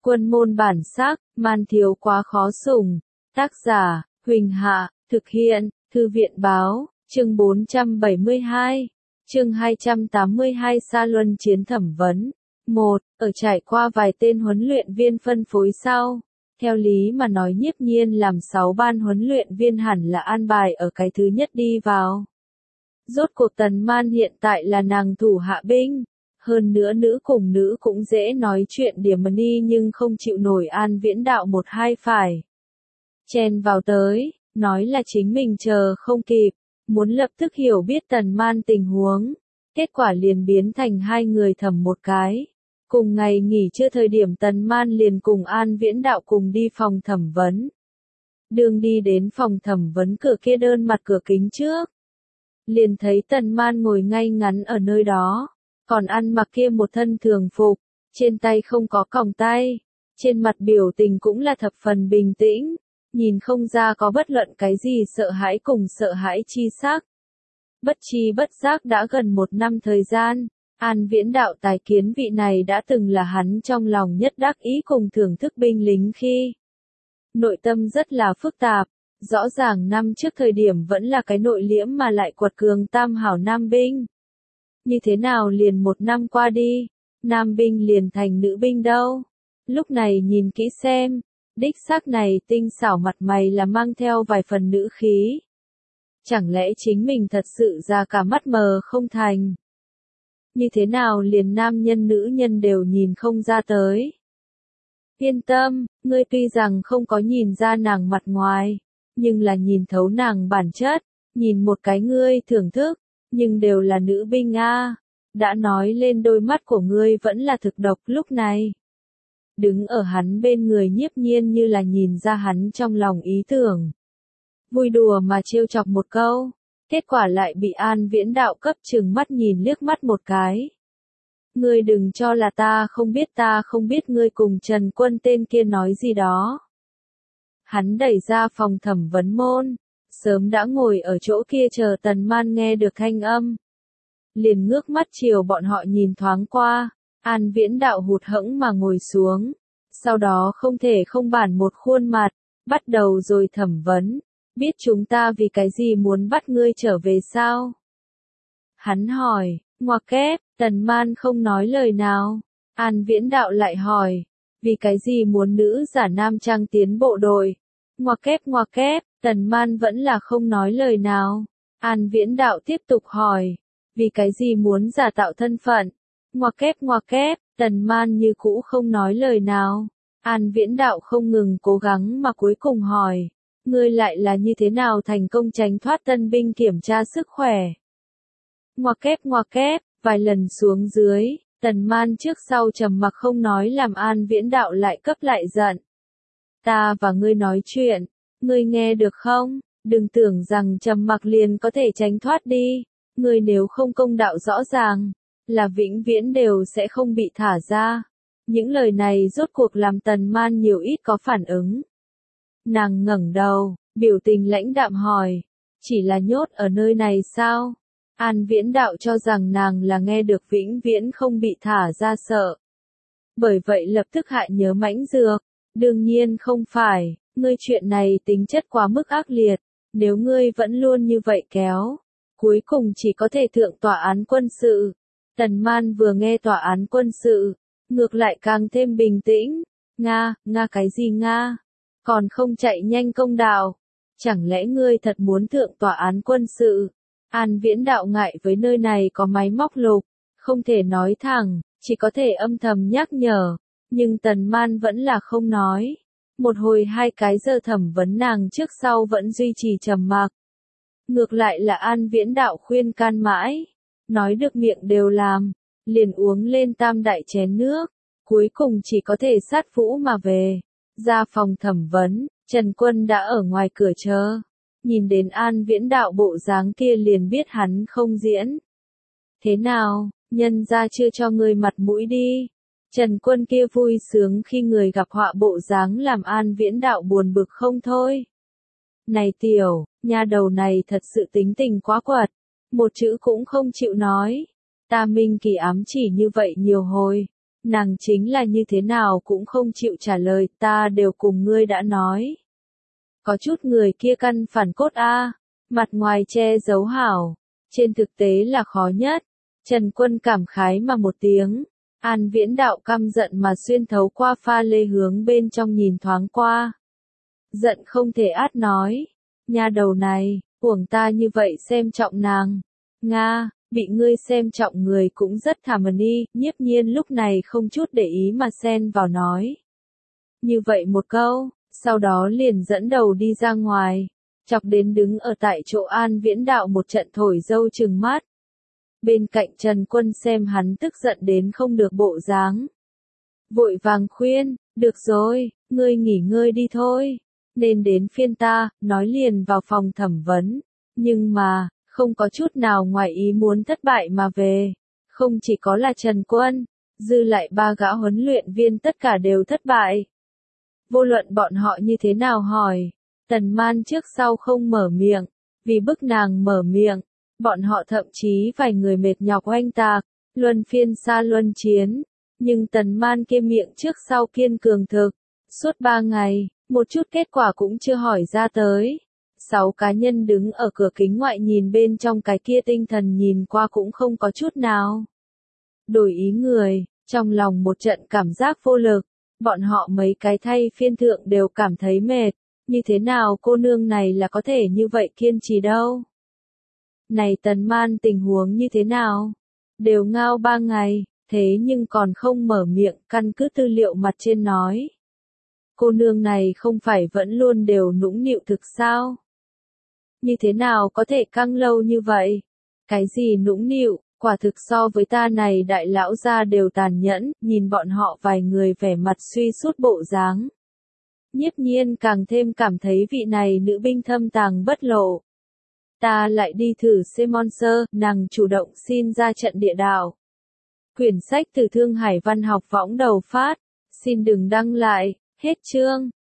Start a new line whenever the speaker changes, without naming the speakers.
Quân môn bản sắc, man thiếu quá khó sủng. Tác giả, Huỳnh Hạ, thực hiện, Thư viện báo, chương 472, chương 282 Sa Luân chiến thẩm vấn. 1. Ở trải qua vài tên huấn luyện viên phân phối sau. Theo lý mà nói Nhiếp Nhiên làm 6 ban huấn luyện viên hẳn là an bài ở cái thứ nhất đi vào. Rốt cuộc Tần Man hiện tại là nàng thủ hạ binh. Hơn nữa nữ cùng nữ cũng dễ nói chuyện điểm ni nhưng không chịu nổi An Viễn Đạo một hai phải. Chen vào tới, nói là chính mình chờ không kịp, muốn lập tức hiểu biết Tần Man tình huống. Kết quả liền biến thành hai người thẩm một cái. Cùng ngày nghỉ trưa thời điểm Tần Man liền cùng An Viễn Đạo cùng đi phòng thẩm vấn. Đường đi đến phòng thẩm vấn cửa kia đơn mặt cửa kính trước. Liền thấy Tần Man ngồi ngay ngắn ở nơi đó. Còn ăn mặc kia một thân thường phục, trên tay không có còng tay, trên mặt biểu tình cũng là thập phần bình tĩnh, nhìn không ra có bất luận cái gì sợ hãi cùng sợ hãi chi sắc. Bất chi bất giác đã gần 1 năm thời gian, An Viễn Đạo tài kiến vị này đã từng là hắn trong lòng nhất đắc ý cùng thưởng thức binh lính khi. Nội tâm rất là phức tạp, rõ ràng năm trước thời điểm vẫn là cái nội liễm mà lại quật cường tam hảo nam binh. Như thế nào liền 1 năm qua đi, nam binh liền thành nữ binh đâu. Lúc này nhìn kỹ xem, đích xác này tinh xảo mặt mày là mang theo vài phần nữ khí. Chẳng lẽ chính mình thật sự ra cả mắt mờ không thành? Như thế nào liền nam nhân nữ nhân đều nhìn không ra tới? Yên tâm, ngươi tuy rằng không có nhìn ra nàng mặt ngoài, nhưng là nhìn thấu nàng bản chất, nhìn một cái ngươi thưởng thức. Nhưng đều là nữ binh a. Đã nói lên đôi mắt của ngươi vẫn là thực độc lúc này. Đứng ở hắn bên người Nhiếp Nhiên như là nhìn ra hắn trong lòng ý tưởng. Vui đùa mà trêu chọc một câu. Kết quả lại bị An Viễn Đạo cấp trừng mắt nhìn liếc mắt một cái. Ngươi đừng cho là ta không biết ngươi cùng Trần Quân tên kia nói gì đó. Hắn đẩy ra phòng thẩm vấn môn. Sớm đã ngồi ở chỗ kia chờ Tần Man nghe được thanh âm. Liền ngước mắt chiều bọn họ nhìn thoáng qua, An Viễn Đạo hụt hẫng mà ngồi xuống. Sau đó không thể không bản một khuôn mặt, bắt đầu rồi thẩm vấn. Biết chúng ta vì cái gì muốn bắt ngươi trở về sao? Hắn hỏi, ngoặc kép, Tần Man không nói lời nào. An Viễn Đạo lại hỏi, vì cái gì muốn nữ giả nam trang tiến bộ đội? Ngoặc kép, Tần Man vẫn là không nói lời nào. An Viễn Đạo tiếp tục hỏi, vì cái gì muốn giả tạo thân phận? Ngoặc kép, Tần Man như cũ không nói lời nào. An Viễn Đạo không ngừng cố gắng mà cuối cùng hỏi, ngươi lại là như thế nào thành công tránh thoát tân binh kiểm tra sức khỏe? Ngoặc kép, vài lần xuống dưới, Tần Man trước sau trầm mặc không nói làm An Viễn Đạo lại cấp lại giận. Ta và ngươi nói chuyện. Ngươi nghe được không? Đừng tưởng rằng trầm mặc liền có thể tránh thoát đi. Ngươi nếu không công đạo rõ ràng, là vĩnh viễn đều sẽ không bị thả ra. Những lời này rốt cuộc làm Tần Man nhiều ít có phản ứng. Nàng ngẩng đầu, biểu tình lãnh đạm hỏi, chỉ là nhốt ở nơi này sao? An Viễn Đạo cho rằng nàng là nghe được vĩnh viễn không bị thả ra sợ. Bởi vậy lập tức hại nhớ mãnh dược. Đương nhiên không phải. Ngươi chuyện này tính chất quá mức ác liệt, nếu ngươi vẫn luôn như vậy kéo, cuối cùng chỉ có thể thượng tòa án quân sự. Tần Man vừa nghe tòa án quân sự, ngược lại càng thêm bình tĩnh. Nga cái gì Nga? Còn không chạy nhanh công đạo. Chẳng lẽ ngươi thật muốn thượng tòa án quân sự? An Viễn Đạo ngại với nơi này có máy móc lục, không thể nói thẳng, chỉ có thể âm thầm nhắc nhở. Nhưng Tần Man vẫn là không nói. Một hồi 2 cái giờ thẩm vấn nàng trước sau vẫn duy trì trầm mặc. Ngược lại là An Viễn Đạo khuyên can mãi. Nói được miệng đều làm. Liền uống lên 3 đại chén nước. Cuối cùng chỉ có thể sát phũ mà về. Ra phòng thẩm vấn, Trần Quân đã ở ngoài cửa chờ. Nhìn đến An Viễn Đạo bộ dáng kia liền biết hắn không diễn. Thế nào, nhân ra chưa cho ngươi mặt mũi đi. Trần Quân kia vui sướng khi người gặp họa bộ dáng làm An Viễn Đạo buồn bực không thôi. Này tiểu, nha đầu này thật sự tính tình quá quật, một chữ cũng không chịu nói. Ta minh kỳ ám chỉ như vậy nhiều hồi, Nàng chính là như thế nào cũng không chịu trả lời, ta đều cùng ngươi đã nói. Có chút người kia căn phản cốt mặt ngoài che giấu hảo, trên thực tế là khó nhất. Trần Quân cảm khái mà một tiếng, An Viễn Đạo căm giận mà xuyên thấu qua pha lê hướng bên trong nhìn thoáng qua. Giận không thể át nói, nha đầu này, uổng ta như vậy xem trọng nàng. Nga, bị ngươi xem trọng người cũng rất thảm đi, Nhiếp Nhiên lúc này không chút để ý mà xen vào nói. Như vậy một câu, sau đó liền dẫn đầu đi ra ngoài, chọc đến đứng ở tại chỗ An Viễn Đạo một trận thổi dâu trừng mắt. Bên cạnh Trần Quân xem hắn tức giận đến không được bộ dáng. Vội vàng khuyên, được rồi, ngươi nghỉ ngơi đi thôi, nên đến phiên ta, nói liền vào phòng thẩm vấn. Nhưng mà, không có chút nào ngoài ý muốn thất bại mà về. Không chỉ có là Trần Quân, dư lại 3 gã huấn luyện viên tất cả đều thất bại. Vô luận bọn họ như thế nào hỏi, Tần Man trước sau không mở miệng, vì bức nàng mở miệng, bọn họ thậm chí vài người mệt nhọc oanh tạc, luân phiên xa luân chiến, nhưng Tần Man kia miệng trước sau kiên cường thực, suốt 3 ngày, một chút kết quả cũng chưa hỏi ra tới. 6 cá nhân đứng ở cửa kính ngoại nhìn bên trong cái kia tinh thần nhìn qua cũng không có chút nào đổi ý người, trong lòng một trận cảm giác vô lực, bọn họ mấy cái thay phiên thượng đều cảm thấy mệt, như thế nào cô nương này là có thể như vậy kiên trì đâu. Này Tần Man tình huống như thế nào? Đều ngao 3 ngày, thế nhưng còn không mở miệng, căn cứ tư liệu mặt trên nói. Cô nương này không phải vẫn luôn đều nũng nịu thực sao? Như thế nào có thể căng lâu như vậy? Cái gì nũng nịu, quả thực so với ta này đại lão gia đều tàn nhẫn, nhìn bọn họ vài người vẻ mặt suy sút bộ dáng. Nhiếp Nhiên càng thêm cảm thấy vị này nữ binh thâm tàng bất lộ. Ta lại đi thử Semonser, nàng chủ động xin ra trận địa đạo. Quyển sách từ Thương Hải Văn học võng đầu phát, xin đừng đăng lại, hết chương.